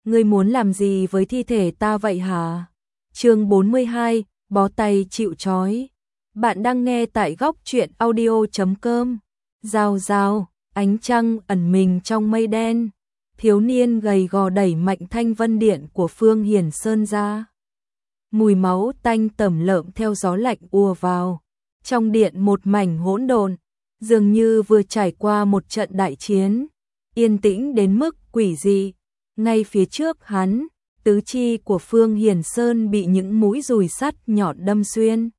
ngươi muốn làm gì với thi thể ta vậy hả? Chương 42, bó tay chịu trói. Bạn đang nghe tại góc truyện audio.com. Rào rào, ánh trăng ẩn mình trong mây đen. Thiếu niên gầy gò đẩy mạnh thanh vân điện của Phương Hiển Sơn ra. Mùi máu tanh tẩm lợm theo gió lạnh ùa vào. Trong điện một mảnh hỗn độn, dường như vừa trải qua một trận đại chiến, yên tĩnh đến mức quỷ dị. Ngay phía trước hắn, tứ chi của Phương Hiển Sơn bị những mũi dùi sắt nhọn đâm xuyên,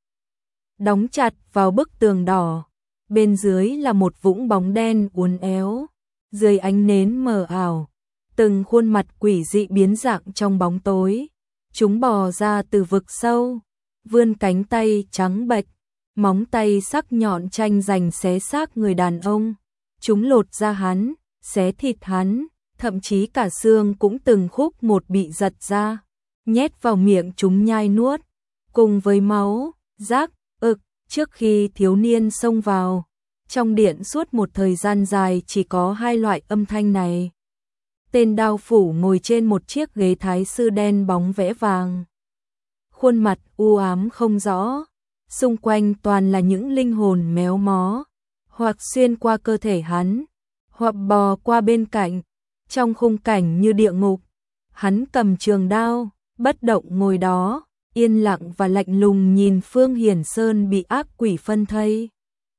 đóng chặt vào bức tường đỏ. Bên dưới là một vũng bóng đen uốn éo, dưới ánh nến mờ ảo, từng khuôn mặt quỷ dị biến dạng trong bóng tối. Chúng bò ra từ vực sâu, vươn cánh tay trắng bệch, móng tay sắc nhọn tranh giành xé xác người đàn ông. Chúng lột da hắn, xé thịt hắn, thậm chí cả xương cũng từng khúc một bị giật ra, nhét vào miệng chúng nhai nuốt, cùng với máu, rác, ực. Trước khi thiếu niên xông vào, trong điện suốt một thời gian dài chỉ có hai loại âm thanh này. Tên đao phủ ngồi trên một chiếc ghế thái sư đen bóng vẽ vàng. Khuôn mặt u ám không rõ, xung quanh toàn là những linh hồn méo mó, hoặc xuyên qua cơ thể hắn, hoặc bò qua bên cạnh, trong khung cảnh như địa ngục. Hắn cầm trường đao, bất động ngồi đó, yên lặng và lạnh lùng nhìn Phương Hiển Sơn bị ác quỷ phân thây.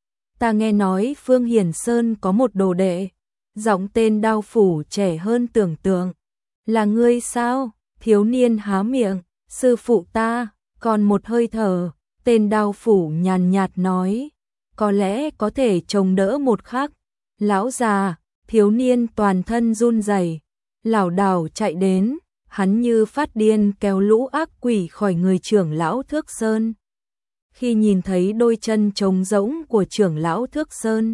Ta nghe nói Phương Hiển Sơn có một đồ đệ. Giọng tên đao phủ trẻ hơn tưởng tượng. Là ngươi sao? Thiếu niên há miệng. Sư phụ ta. Còn một hơi thở, tên đao phủ nhàn nhạt nói. Có lẽ có thể chống đỡ một khắc. Lão già, thiếu niên toàn thân run rẩy, lảo đảo chạy đến. Hắn như phát điên kéo lũ ác quỷ khỏi người trưởng lão Thước Sơn. Khi nhìn thấy đôi chân trống rỗng của trưởng lão Thước Sơn,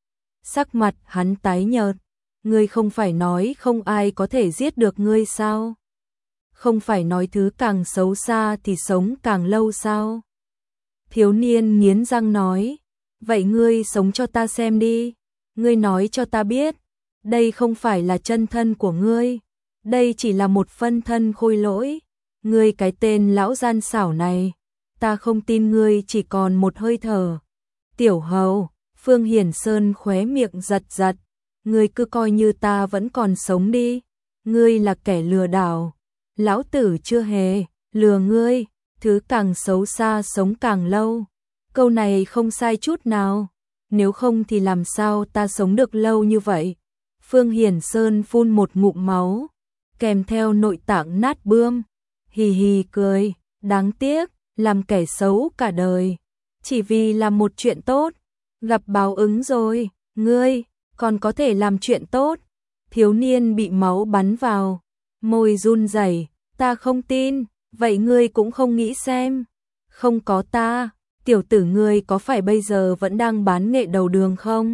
sắc mặt hắn tái nhợt. Ngươi không phải nói không ai có thể giết được ngươi sao? Không phải nói thứ càng xấu xa thì sống càng lâu sao? Thiếu niên nghiến răng nói. Vậy ngươi sống cho ta xem đi. Ngươi nói cho ta biết, đây không phải là chân thân của ngươi. Đây chỉ là một phân thân khôi lỗi. Ngươi cái tên lão gian xảo này, ta không tin ngươi chỉ còn một hơi thở. Tiểu hầu. Phương Hiển Sơn khóe miệng giật giật. Ngươi cứ coi như ta vẫn còn sống đi. Ngươi là kẻ lừa đảo. Lão tử chưa hề lừa ngươi. Thứ càng xấu xa sống càng lâu. Câu này không sai chút nào. Nếu không thì làm sao ta sống được lâu như vậy? Phương Hiển Sơn phun một ngụm máu, kèm theo nội tạng nát bươm. Hì hì cười. Đáng tiếc, làm kẻ xấu cả đời, chỉ vì làm một chuyện tốt. Gặp báo ứng rồi, ngươi còn có thể làm chuyện tốt. Thiếu niên bị máu bắn vào, môi run rẩy. Ta không tin. Vậy ngươi cũng không nghĩ xem. Không có ta, tiểu tử ngươi có phải bây giờ vẫn đang bán nghệ đầu đường không?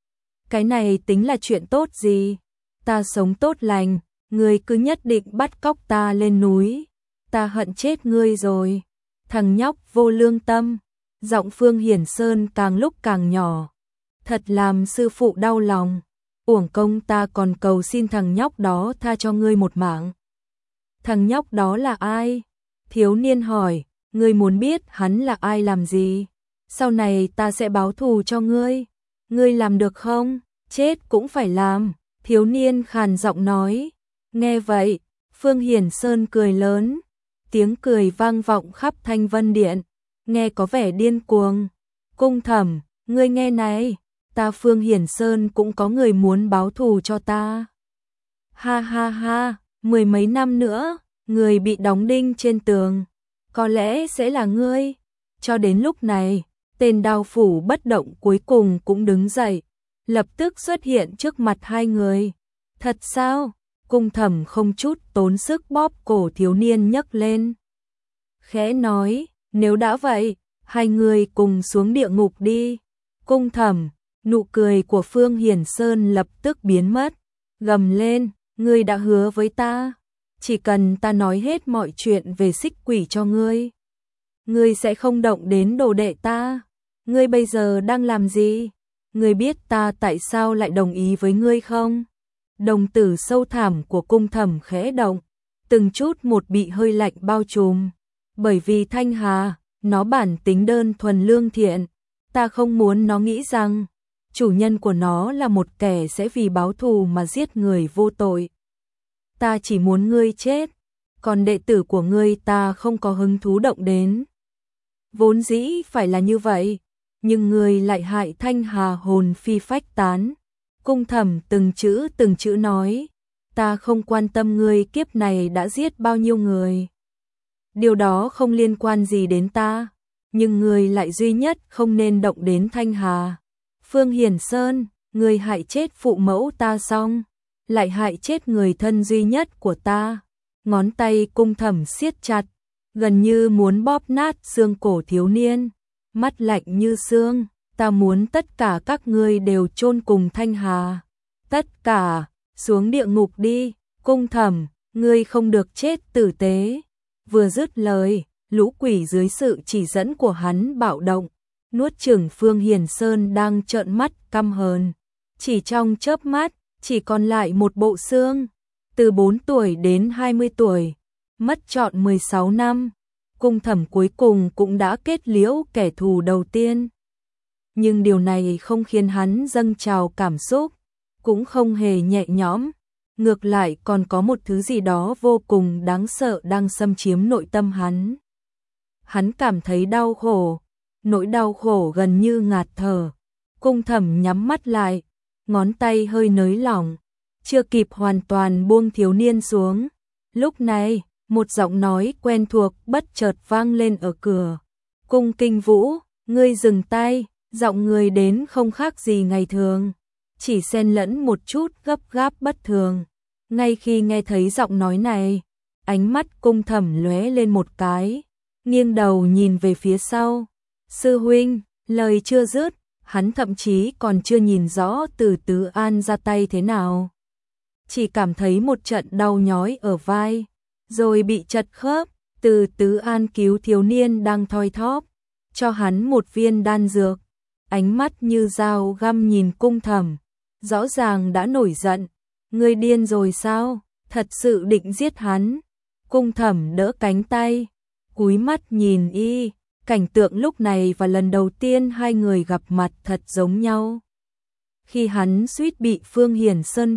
Cái này tính là chuyện tốt gì? Ta sống tốt lành, ngươi cứ nhất định bắt cóc ta lên núi. Ta hận chết ngươi rồi. Thằng nhóc vô lương tâm. Giọng Phương Hiển Sơn càng lúc càng nhỏ. Thật làm sư phụ đau lòng. Uổng công ta còn cầu xin thằng nhóc đó tha cho ngươi một mạng. Thằng nhóc đó là ai? Thiếu niên hỏi. Ngươi muốn biết hắn là ai làm gì? Sau này ta sẽ báo thù cho ngươi. Ngươi làm được không? Chết cũng phải làm. Thiếu niên khàn giọng nói. Nghe vậy, Phương Hiển Sơn cười lớn. Tiếng cười vang vọng khắp Thanh Vân Điện, nghe có vẻ điên cuồng. Cung Thẩm, ngươi nghe này, ta Phương Hiển Sơn cũng có người muốn báo thù cho ta. Ha ha ha, 10 mấy năm nữa, người bị đóng đinh trên tường, có lẽ sẽ là ngươi. Cho đến lúc này, tên đao phủ bất động cuối cùng cũng đứng dậy, lập tức xuất hiện trước mặt hai người. Thật sao? Cung Thẩm không chút tốn sức bóp cổ thiếu niên nhấc lên. Khẽ nói, nếu đã vậy, hai người cùng xuống địa ngục đi. Cung Thẩm, nụ cười của Phương Hiển Sơn lập tức biến mất. Gầm lên, ngươi đã hứa với ta. Chỉ cần ta nói hết mọi chuyện về xích quỷ cho ngươi, ngươi sẽ không động đến đồ đệ ta. Ngươi bây giờ đang làm gì? Ngươi biết ta tại sao lại đồng ý với ngươi không? Đồng tử sâu thẳm của Cung Thẩm khẽ động, từng chút một bị hơi lạnh bao trùm. Bởi vì Thanh Hà, nó bản tính đơn thuần lương thiện, ta không muốn nó nghĩ rằng chủ nhân của nó là một kẻ sẽ vì báo thù mà giết người vô tội. Ta chỉ muốn ngươi chết, còn đệ tử của ngươi ta không có hứng thú động đến. Vốn dĩ phải là như vậy, nhưng ngươi lại hại Thanh Hà hồn phi phách tán. Cung Thẩm từng chữ nói, ta không quan tâm ngươi kiếp này đã giết bao nhiêu người. Điều đó không liên quan gì đến ta, nhưng ngươi lại duy nhất không nên động đến Thanh Hà. Phương Hiển Sơn, ngươi hại chết phụ mẫu ta xong, lại hại chết người thân duy nhất của ta. Ngón tay Cung Thẩm siết chặt, gần như muốn bóp nát xương cổ thiếu niên. Mắt lạnh như xương, ta muốn tất cả các ngươi đều chôn cùng Thanh Hà. Tất cả, xuống địa ngục đi, Cung Thẩm, ngươi không được chết tử tế. Vừa dứt lời, lũ quỷ dưới sự chỉ dẫn của hắn bạo động, nuốt chửng Phương Hiển Sơn đang trợn mắt căm hờn. Chỉ trong chớp mắt, chỉ còn lại một bộ xương. Từ 4 tuổi đến 20 tuổi, mất trọn 16 năm, Cung Thẩm cuối cùng cũng đã kết liễu kẻ thù đầu tiên. Nhưng điều này không khiến hắn dâng trào cảm xúc, cũng không hề nhẹ nhõm, ngược lại còn có một thứ gì đó vô cùng đáng sợ đang xâm chiếm nội tâm hắn. Hắn cảm thấy đau khổ, nỗi đau khổ gần như ngạt thở. Cung Thẩm nhắm mắt lại, ngón tay hơi nới lỏng, chưa kịp hoàn toàn buông thiếu niên xuống. Lúc này, một giọng nói quen thuộc bất chợt vang lên ở cửa. Cung Kinh Vũ, ngươi dừng tay, giọng người đến không khác gì ngày thường, chỉ xen lẫn một chút gấp gáp bất thường. Ngay khi nghe thấy giọng nói này, ánh mắt Cung Thẩm lóe lên một cái, nghiêng đầu nhìn về phía sau. Sư huynh, lời chưa dứt, hắn thậm chí còn chưa nhìn rõ Từ Tứ An ra tay thế nào. Chỉ cảm thấy một trận đau nhói ở vai, rồi bị chật khớp. Từ Tứ An cứu thiếu niên đang thoi thóp, cho hắn một viên đan dược. Ánh mắt như dao găm nhìn Cung Thẩm, rõ ràng đã nổi giận. Ngươi điên rồi sao? Thật sự định giết hắn? Cung Thẩm đỡ cánh tay, cúi mắt nhìn y. Cảnh tượng lúc này và lần đầu tiên hai người gặp mặt thật giống nhau. Khi hắn suýt bị Phương Hiển Sơn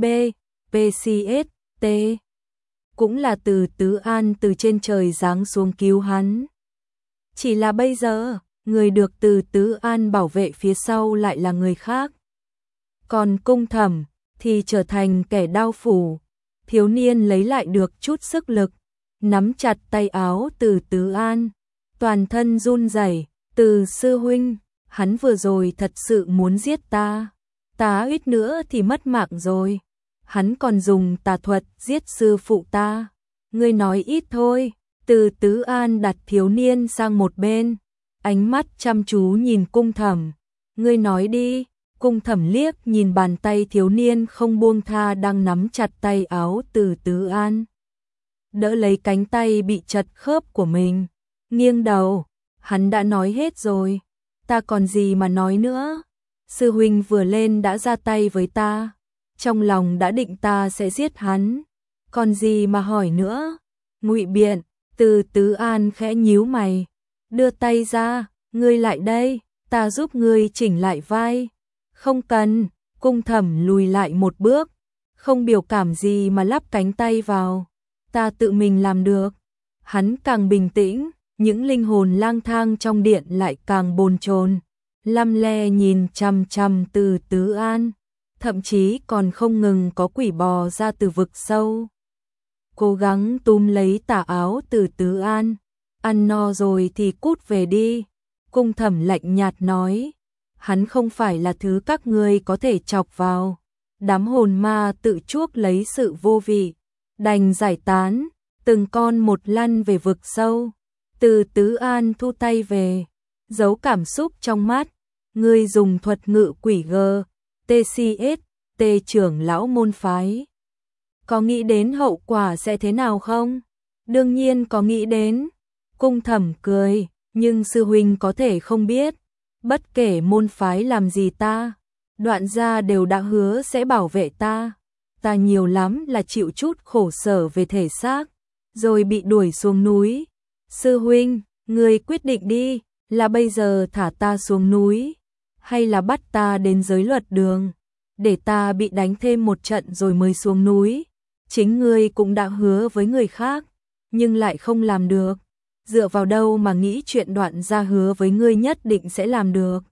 PCST, cũng là Từ Tứ An từ trên trời giáng xuống cứu hắn. Chỉ là bây giờ, người được Từ Tứ An bảo vệ phía sau lại là người khác. Còn Cung Thẩm thì trở thành kẻ đao phủ. Thiếu niên lấy lại được chút sức lực, nắm chặt tay áo Từ Tứ An, toàn thân run rẩy. Từ sư huynh, hắn vừa rồi thật sự muốn giết ta. Ta ít nữa thì mất mạng rồi. Hắn còn dùng tà thuật giết sư phụ ta. Ngươi nói ít thôi. Từ Tứ An đặt thiếu niên sang một bên, ánh mắt chăm chú nhìn Cung Thẩm. Ngươi nói đi. Cung Thẩm liếc nhìn bàn tay thiếu niên không buông tha đang nắm chặt tay áo Từ Tứ An, đỡ lấy cánh tay bị chật khớp của mình, nghiêng đầu. Hắn đã nói hết rồi, ta còn gì mà nói nữa. Sư huynh vừa lên đã ra tay với ta, trong lòng đã định ta sẽ giết hắn, còn gì mà hỏi nữa. Ngụy biện. Từ Tứ An khẽ nhíu mày, đưa tay ra. Ngươi lại đây, ta giúp ngươi chỉnh lại vai. Không cần. Cung Thẩm lùi lại một bước, không biểu cảm gì mà lắp cánh tay vào. Ta tự mình làm được. Hắn càng bình tĩnh, những linh hồn lang thang trong điện lại càng bồn chồn, lăm le nhìn chằm chằm Từ Tứ An, thậm chí còn không ngừng có quỷ bò ra từ vực sâu, cố gắng túm lấy tà áo Từ Tứ An. Ăn no rồi thì cút về đi. Cung Thẩm lạnh nhạt nói. Hắn không phải là thứ các ngươi có thể chọc vào. Đám hồn ma tự chuốc lấy sự vô vị, đành giải tán, từng con một lăn về vực sâu. Từ Tứ An thu tay về, giấu cảm xúc trong mắt. Ngươi dùng thuật ngự quỷ TCS, trưởng lão môn phái. Có nghĩ đến hậu quả sẽ thế nào không? Đương nhiên có nghĩ đến. Cung Thẩm cười, nhưng sư huynh có thể không biết. Bất kể môn phái làm gì ta, Đoạn gia đều đã hứa sẽ bảo vệ ta. ta nhiều lắm là chịu chút khổ sở về thể xác, rồi bị đuổi xuống núi. Sư huynh, ngươi quyết định đi, là bây giờ thả ta xuống núi, hay là bắt ta đến giới luật đường, để ta bị đánh thêm một trận rồi mới xuống núi. Chính ngươi cũng đã hứa với người khác, nhưng lại không làm được. Dựa vào đâu mà nghĩ chuyện Đoạn gia hứa với ngươi nhất định sẽ làm được?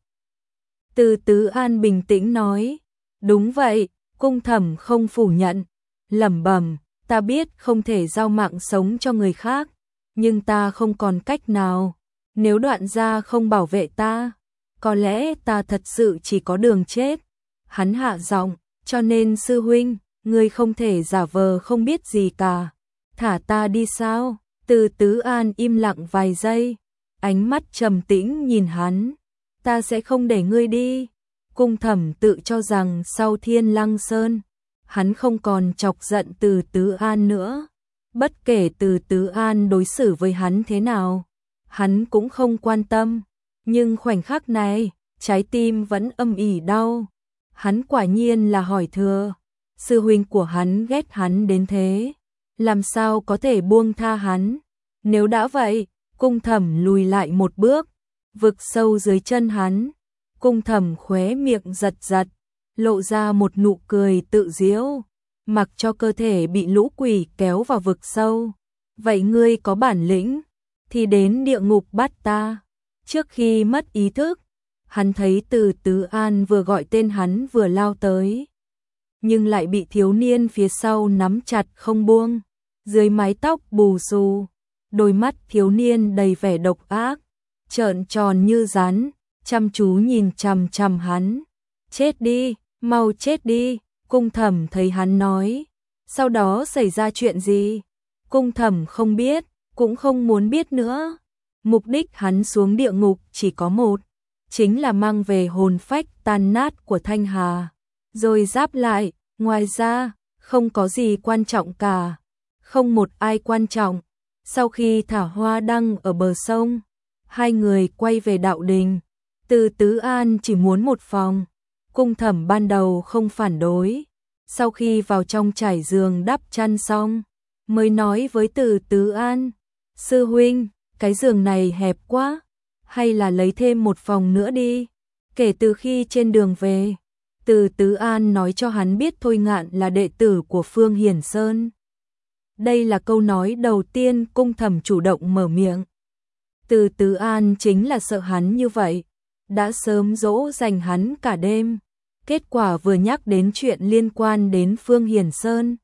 Từ Tứ An bình tĩnh nói. Đúng vậy, Cung Thẩm không phủ nhận, lẩm bẩm, ta biết không thể giao mạng sống cho người khác, nhưng ta không còn cách nào. Nếu Đoạn gia không bảo vệ ta, có lẽ ta thật sự chỉ có đường chết. Hắn hạ giọng, cho nên sư huynh, ngươi không thể giả vờ không biết gì cả. Thả ta đi sao? Từ Tứ An im lặng vài giây, ánh mắt trầm tĩnh nhìn hắn. Ta sẽ không để ngươi đi. Cung Thẩm tự cho rằng sau Thiên Lăng Sơn, hắn không còn chọc giận Từ Tứ An nữa. Bất kể Từ Tứ An đối xử với hắn thế nào, hắn cũng không quan tâm. Nhưng khoảnh khắc này, trái tim vẫn âm ỉ đau. Hắn quả nhiên là hỏi thừa. Sư huynh của hắn ghét hắn đến thế, làm sao có thể buông tha hắn? Nếu đã vậy, Cung Thẩm lùi lại một bước, vực sâu dưới chân hắn. Cung Thẩm khóe miệng giật giật, lộ ra một nụ cười tự giễu, mặc cho cơ thể bị lũ quỷ kéo vào vực sâu. Vậy ngươi có bản lĩnh, thì đến địa ngục bắt ta. Trước khi mất ý thức, hắn thấy Từ Tứ An vừa gọi tên hắn vừa lao tới, nhưng lại bị thiếu niên phía sau nắm chặt không buông. Dưới mái tóc bù xù, đôi mắt thiếu niên đầy vẻ độc ác, trợn tròn như rắn, chăm chú nhìn chằm chằm hắn. Chết đi, mau chết đi. Cung Thẩm thấy hắn nói. Sau đó xảy ra chuyện gì? Cung Thẩm không biết, cũng không muốn biết nữa. Mục đích hắn xuống địa ngục chỉ có một, chính là mang về hồn phách tan nát của Thanh Hà, rồi giáp lại. Ngoài ra, không có gì quan trọng cả. Không một ai quan trọng. Sau khi thả hoa đăng ở bờ sông, hai người quay về đạo đình. Từ Tứ An chỉ muốn một phòng. Cung Thẩm ban đầu không phản đối. Sau khi vào trong trải giường đắp chăn xong, mới nói với Từ Tứ An, sư huynh, cái giường này hẹp quá, hay là lấy thêm một phòng nữa đi. Kể từ khi trên đường về, Từ Tứ An nói cho hắn biết Thôi Ngạn là đệ tử của Phương Hiển Sơn. Đây là câu nói đầu tiên Cung Thẩm chủ động mở miệng. Từ Tứ An chính là sợ hắn như vậy, đã sớm dỗ dành hắn cả đêm. Kết quả vừa nhắc đến chuyện liên quan đến Phương Hiển Sơn,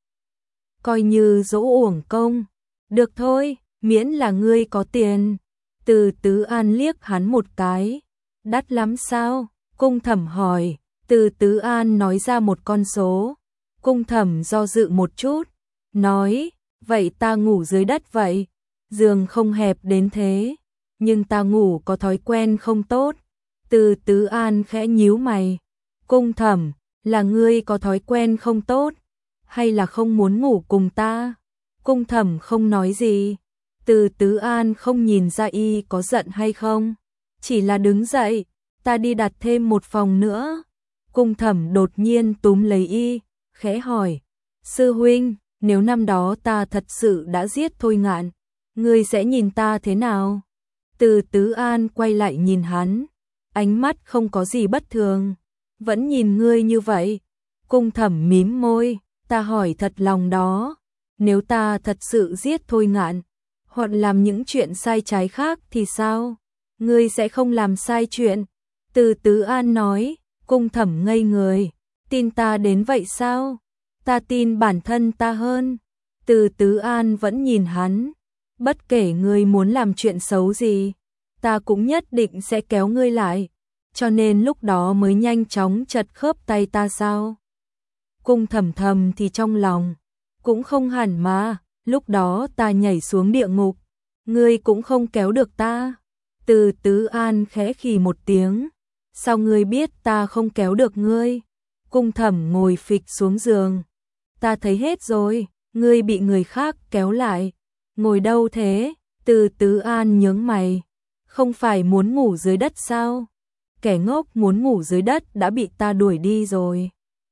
coi như dỗ uổng công. Được thôi, miễn là ngươi có tiền. Từ Tứ An liếc hắn một cái. Đắt lắm sao? Cung Thẩm hỏi. Từ Tứ An nói ra một con số. Cung Thẩm do dự một chút, nói, vậy ta ngủ dưới đất vậy. Giường không hẹp đến thế, nhưng ta ngủ có thói quen không tốt. Từ Tứ An khẽ nhíu mày. Cung Thẩm, là ngươi có thói quen không tốt, hay là không muốn ngủ cùng ta? Cung Thẩm không nói gì. Từ Tứ An không nhìn ra y có giận hay không, chỉ là đứng dậy. Ta đi đặt thêm một phòng nữa. Cung Thẩm đột nhiên túm lấy y, khẽ hỏi, sư huynh, nếu năm đó ta thật sự đã giết Thôi Ngạn, ngươi sẽ nhìn ta thế nào? Từ Tứ An quay lại nhìn hắn, ánh mắt không có gì bất thường, vẫn nhìn ngươi như vậy. Cung Thẩm mím môi, ta hỏi thật lòng đó, nếu ta thật sự giết Thôi Ngạn, hoặc làm những chuyện sai trái khác thì sao? Ngươi sẽ không làm sai chuyện. Từ Tứ An nói. Cung Thẩm ngây người, tin ta đến vậy sao? Ta tin bản thân ta hơn. Từ Tứ An vẫn nhìn hắn, bất kể ngươi muốn làm chuyện xấu gì, ta cũng nhất định sẽ kéo ngươi lại, cho nên lúc đó mới nhanh chóng chặt khớp tay ta sao? Cung Thẩm thầm thì trong lòng, cũng không hẳn mà, lúc đó ta nhảy xuống địa ngục, ngươi cũng không kéo được ta. Từ Tứ An khẽ khì một tiếng. Sao ngươi biết ta không kéo được ngươi? Cung Thẩm ngồi phịch xuống giường. Ta thấy hết rồi, ngươi bị người khác kéo lại. Ngồi đâu thế? Từ Tứ An nhướng mày. Không phải muốn ngủ dưới đất sao? Kẻ ngốc muốn ngủ dưới đất đã bị ta đuổi đi rồi.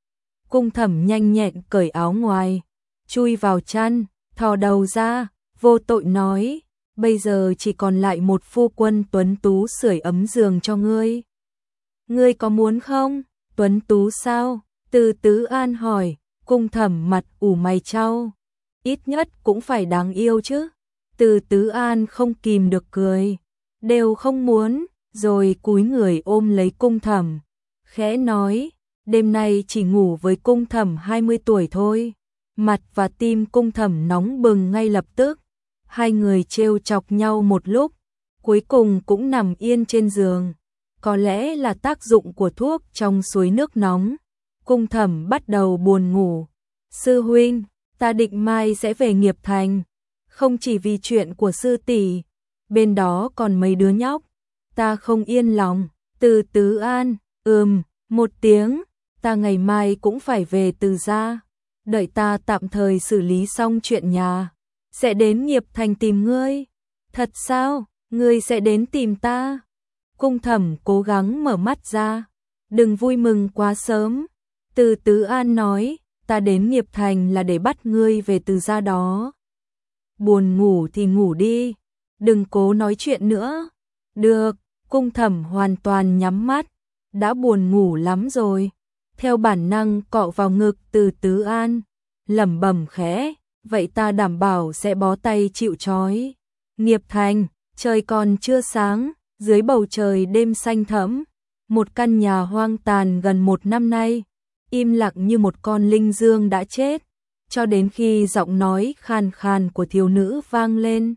Cung Thẩm nhanh nhẹn cởi áo ngoài, chui vào chăn, thò đầu ra, vô tội nói, bây giờ chỉ còn lại một phu quân tuấn tú sưởi ấm giường cho ngươi. Ngươi có muốn không? Tuấn tú sao? Từ Tứ An hỏi. Cung Thẩm mặt ủ mày chau, ít nhất cũng phải đáng yêu chứ. Từ Tứ An không kìm được cười, đều không muốn, rồi cúi người ôm lấy Cung Thẩm, khẽ nói, đêm nay chỉ ngủ với Cung Thẩm 20 tuổi thôi. Mặt và tim Cung Thẩm nóng bừng ngay lập tức, hai người trêu chọc nhau một lúc, cuối cùng cũng nằm yên trên giường. Có lẽ là tác dụng của thuốc trong suối nước nóng, Cung Thẩm bắt đầu buồn ngủ. Sư huynh, ta định mai sẽ về Nghiệp Thành, không chỉ vì chuyện của sư tỷ, bên đó còn mấy đứa nhóc, ta không yên lòng. Từ Tứ An, một tiếng, ta ngày mai cũng phải về Từ gia, đợi ta tạm thời xử lý xong chuyện nhà, sẽ đến Nghiệp Thành tìm ngươi. Thật sao, ngươi sẽ đến tìm ta? Cung Thẩm cố gắng mở mắt ra, đừng vui mừng quá sớm. Từ Tứ An nói, ta đến Nghiệp Thành là để bắt ngươi về Từ gia đó. Buồn ngủ thì ngủ đi, đừng cố nói chuyện nữa. Được, Cung Thẩm hoàn toàn nhắm mắt, đã buồn ngủ lắm rồi. Theo bản năng cọ vào ngực Từ Tứ An, lẩm bẩm khẽ, vậy ta đảm bảo sẽ bó tay chịu trói. Nghiệp Thành, trời còn chưa sáng, dưới bầu trời đêm xanh thẫm, một căn nhà hoang tàn gần 1 năm nay, im lặng như một con linh dương đã chết, cho đến khi giọng nói khàn khàn của thiếu nữ vang lên.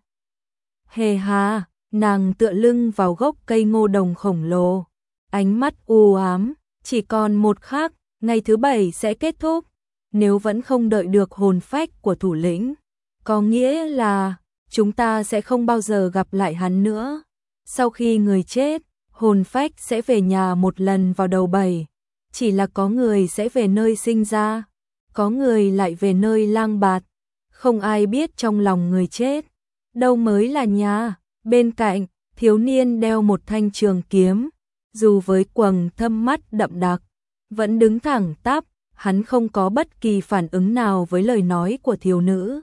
Hề Hà, nàng tựa lưng vào gốc cây ngô đồng khổng lồ, ánh mắt u ám, chỉ còn một khắc, ngày thứ 7 sẽ kết thúc, nếu vẫn không đợi được hồn phách của thủ lĩnh, có nghĩa là chúng ta sẽ không bao giờ gặp lại hắn nữa. Sau khi người chết, hồn phách sẽ về nhà một lần vào đầu 7, chỉ là có người sẽ về nơi sinh ra, có người lại về nơi lang bạt, không ai biết trong lòng người chết đâu mới là nhà. Bên cạnh, thiếu niên đeo một thanh trường kiếm, dù với quầng thâm mắt đậm đặc, vẫn đứng thẳng tắp, hắn không có bất kỳ phản ứng nào với lời nói của thiếu nữ.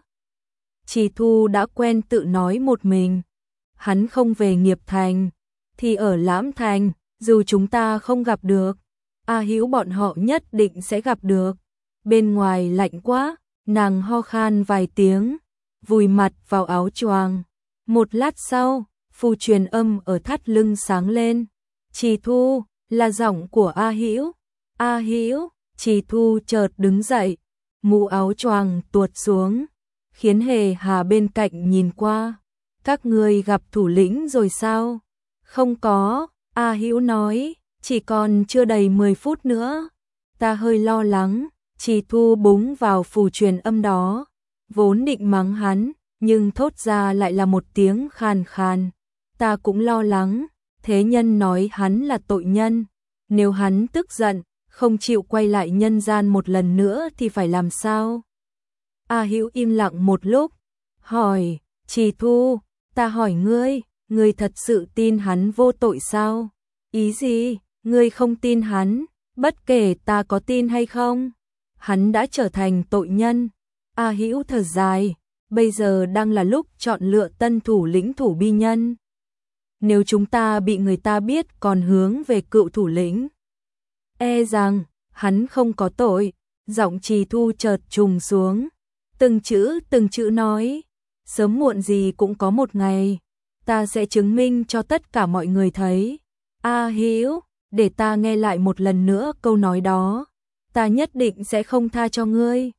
Trì Thu đã quen tự nói một mình, hắn không về Nghiệp Thành, thì ở Lãm Thành, dù chúng ta không gặp được, A Hữu bọn họ nhất định sẽ gặp được. Bên ngoài lạnh quá, nàng ho khan vài tiếng, vùi mặt vào áo choàng. Một lát sau, phù truyền âm ở thắt lưng sáng lên. Trì Thu, là giọng của A Hữu. A Hữu, Trì Thu chợt đứng dậy, mũ áo choàng tuột xuống, khiến Hề Hà bên cạnh nhìn qua. Các ngươi gặp thủ lĩnh rồi sao? Không có, A Hữu nói, chỉ còn chưa đầy 10 phút nữa. Ta hơi lo lắng. Trì Thu búng vào phù truyền âm đó, vốn định mắng hắn, nhưng thốt ra lại là một tiếng khàn khàn. Ta cũng lo lắng, thế nhân nói hắn là tội nhân, nếu hắn tức giận, không chịu quay lại nhân gian một lần nữa thì phải làm sao? A Hữu im lặng một lúc, hỏi, Trì Thu, ta hỏi ngươi, ngươi thật sự tin hắn vô tội sao? Ý gì, ngươi không tin hắn, bất kể ta có tin hay không? Hắn đã trở thành tội nhân. A Hữu thở dài, bây giờ đang là lúc chọn lựa tân thủ lĩnh thủ bi nhân. Nếu chúng ta bị người ta biết còn hướng về cựu thủ lĩnh, e rằng hắn không có tội. Giọng Trì Thu chợt trùng xuống, từng chữ nói, sớm muộn gì cũng có một ngày, ta sẽ chứng minh cho tất cả mọi người thấy. A Hữu, để ta nghe lại một lần nữa câu nói đó. Ta nhất định sẽ không tha cho ngươi.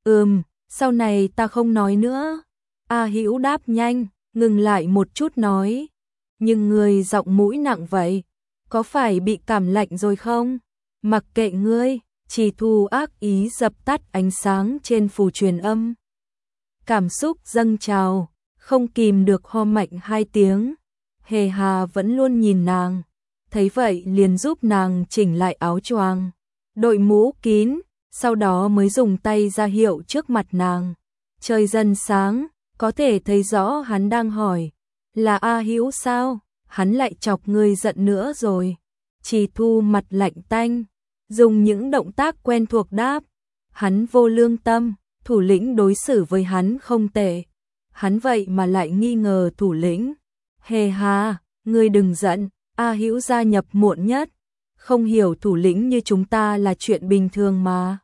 Sau này ta không nói nữa. A Hữu đáp nhanh, ngừng lại một chút nói. Nhưng ngươi giọng mũi nặng vậy, có phải bị cảm lạnh rồi không? Mặc kệ ngươi. Trì Thu ác ý dập tắt ánh sáng trên phù truyền âm. Cảm xúc dâng trào, không kìm được ho mạnh 2 tiếng. Hề Hà vẫn luôn nhìn nàng, thấy vậy liền giúp nàng chỉnh lại áo choàng, đội mũ kín, sau đó mới dùng tay ra hiệu trước mặt nàng. Trời dần sáng, có thể thấy rõ hắn đang hỏi, là A Hữu sao? Hắn lại chọc ngươi giận nữa rồi. Trì Thu mặt lạnh tanh, dùng những động tác quen thuộc đáp, Hắn vô lương tâm, thủ lĩnh đối xử với hắn không tệ. Hắn vậy mà lại nghi ngờ thủ lĩnh. Hề hà, ngươi đừng giận, A Hữu gia nhập muộn nhất. Không hiểu thủ lĩnh như chúng ta là chuyện bình thường mà.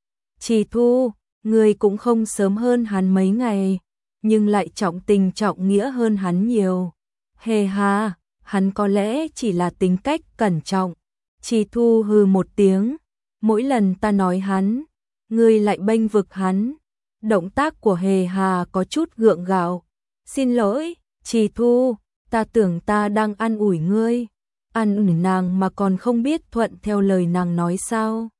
Trì Thu, ngươi cũng không sớm hơn hắn mấy ngày, nhưng lại trọng tình trọng nghĩa hơn hắn nhiều. Hề hà, hắn có lẽ chỉ là tính cách cẩn trọng. Trì Thu hừ một tiếng, mỗi lần ta nói hắn, ngươi lại bênh vực hắn. Động tác của Hề hà có chút gượng gạo. Xin lỗi, Trì Thu, ta tưởng ta đang an ủi ngươi. An ủi nàng mà còn không biết thuận theo lời nàng nói sao.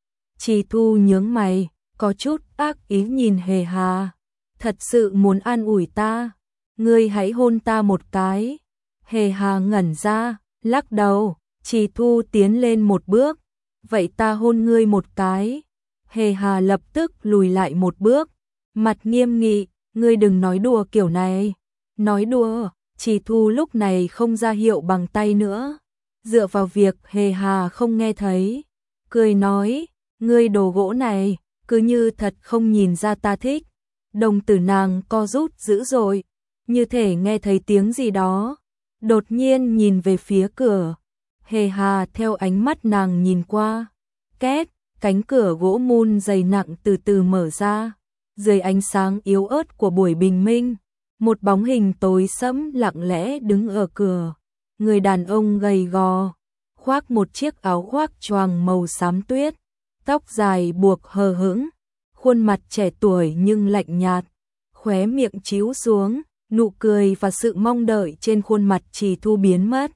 Trì Thu nhướng mày, có chút ác ý nhìn Hề hà. Thật sự muốn an ủi ta, ngươi hãy hôn ta một cái. Hề hà ngẩn ra, lắc đầu. Trì Thu tiến lên một bước, vậy ta hôn ngươi một cái. Hề hà lập tức lùi lại một bước, mặt nghiêm nghị, ngươi đừng nói đùa kiểu này. Nói đùa, Trì Thu lúc này không ra hiệu bằng tay nữa, dựa vào việc Hề hà không nghe thấy, cười nói, ngươi đồ gỗ này, cứ như thật không nhìn ra ta thích. Đồng tử nàng co rút dữ dội, như thể nghe thấy tiếng gì đó, đột nhiên nhìn về phía cửa. Hề hà theo ánh mắt nàng nhìn qua, két, cánh cửa gỗ mun dày nặng từ từ mở ra, dưới ánh sáng yếu ớt của buổi bình minh, một bóng hình tối sẫm lặng lẽ đứng ở cửa. Người đàn ông gầy gò, khoác một chiếc áo khoác choàng màu xám tuyết, tóc dài buộc hờ hững, khuôn mặt trẻ tuổi nhưng lạnh nhạt, khóe miệng chíu xuống, nụ cười và sự mong đợi trên khuôn mặt Trì Thu biến mất.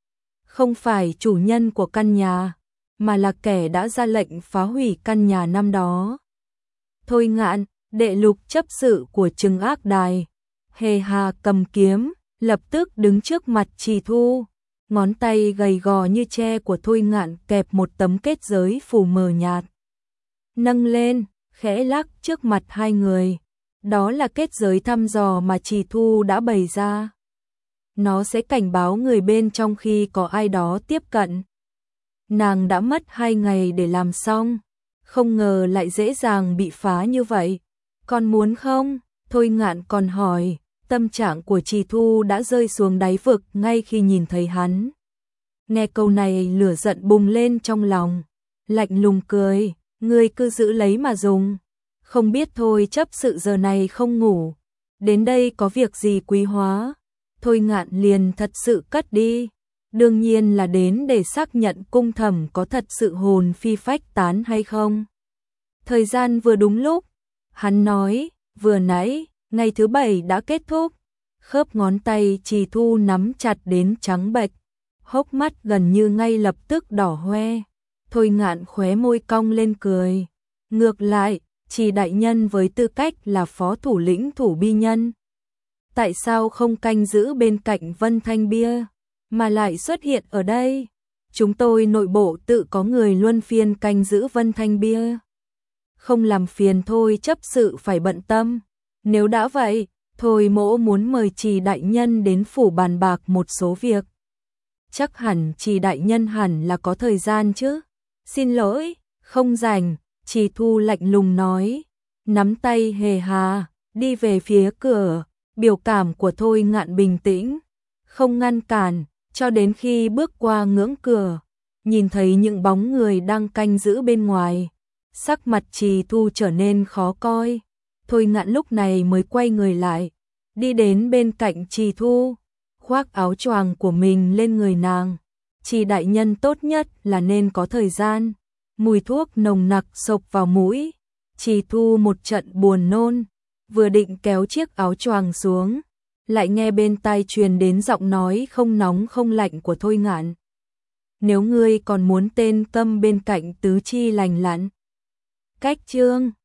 Không phải chủ nhân của căn nhà, mà là kẻ đã ra lệnh phá hủy căn nhà năm đó. Thôi Ngạn, đệ lục chấp sự của Trừng Ác Đài. Hề hà cầm kiếm, lập tức đứng trước mặt Trì Thu. Ngón tay gầy gò như tre của Thôi Ngạn kẹp một tấm kết giới phù mờ nhạt. Nâng lên, khẽ lắc trước mặt hai người. Đó là kết giới thăm dò mà Trì Thu đã bày ra. Nó sẽ cảnh báo người bên trong khi có ai đó tiếp cận. Nàng đã mất 2 ngày để làm xong, không ngờ lại dễ dàng bị phá như vậy. Còn muốn không? Thôi Ngạn còn hỏi, tâm trạng của Trì Thu đã rơi xuống đáy vực ngay khi nhìn thấy hắn. Nghe câu này lửa giận bùng lên trong lòng, lạnh lùng cười, ngươi cứ giữ lấy mà dùng. Không biết thôi chấp sự giờ này không ngủ, đến đây có việc gì quý hóa. Thôi Ngạn liền thật sự cất đi, đương nhiên là đến để xác nhận cung thẩm có thật sự hồn phi phách tán hay không. Thời gian vừa đúng lúc, hắn nói, vừa nãy, ngày thứ 7 đã kết thúc. Khớp ngón tay Trì Thu nắm chặt đến trắng bệch, hốc mắt gần như ngay lập tức đỏ hoe. Thôi Ngạn khóe môi cong lên cười. Ngược lại, Trì đại nhân với tư cách là phó thủ lĩnh thủ bi nhân, tại sao không canh giữ bên cạnh Vân Thanh Bia, mà lại xuất hiện ở đây? Chúng tôi nội bộ tự có người luân phiên canh giữ Vân Thanh Bia. Không làm phiền thôi chấp sự phải bận tâm. Nếu đã vậy, thôi mỗ muốn mời Trì đại nhân đến phủ bàn bạc một số việc. Chắc hẳn Trì đại nhân hẳn là có thời gian chứ. Xin lỗi, không rảnh, Trì Thu lạnh lùng nói, nắm tay Hề hà, đi về phía cửa. Biểu cảm của Thôi Ngạn bình tĩnh, không ngăn cản, cho đến khi bước qua ngưỡng cửa, nhìn thấy những bóng người đang canh giữ bên ngoài. Sắc mặt Trì Thu trở nên khó coi. Thôi Ngạn lúc này mới quay người lại, đi đến bên cạnh Trì Thu, khoác áo choàng của mình lên người nàng. Trì đại nhân tốt nhất là nên có thời gian. Mùi thuốc nồng nặc xộc vào mũi, Trì Thu một trận buồn nôn, vừa định kéo chiếc áo choàng xuống, lại nghe bên tai truyền đến giọng nói không nóng không lạnh của Thôi Ngạn. Nếu ngươi còn muốn tên câm bên cạnh tứ chi lành lặn. Cách chương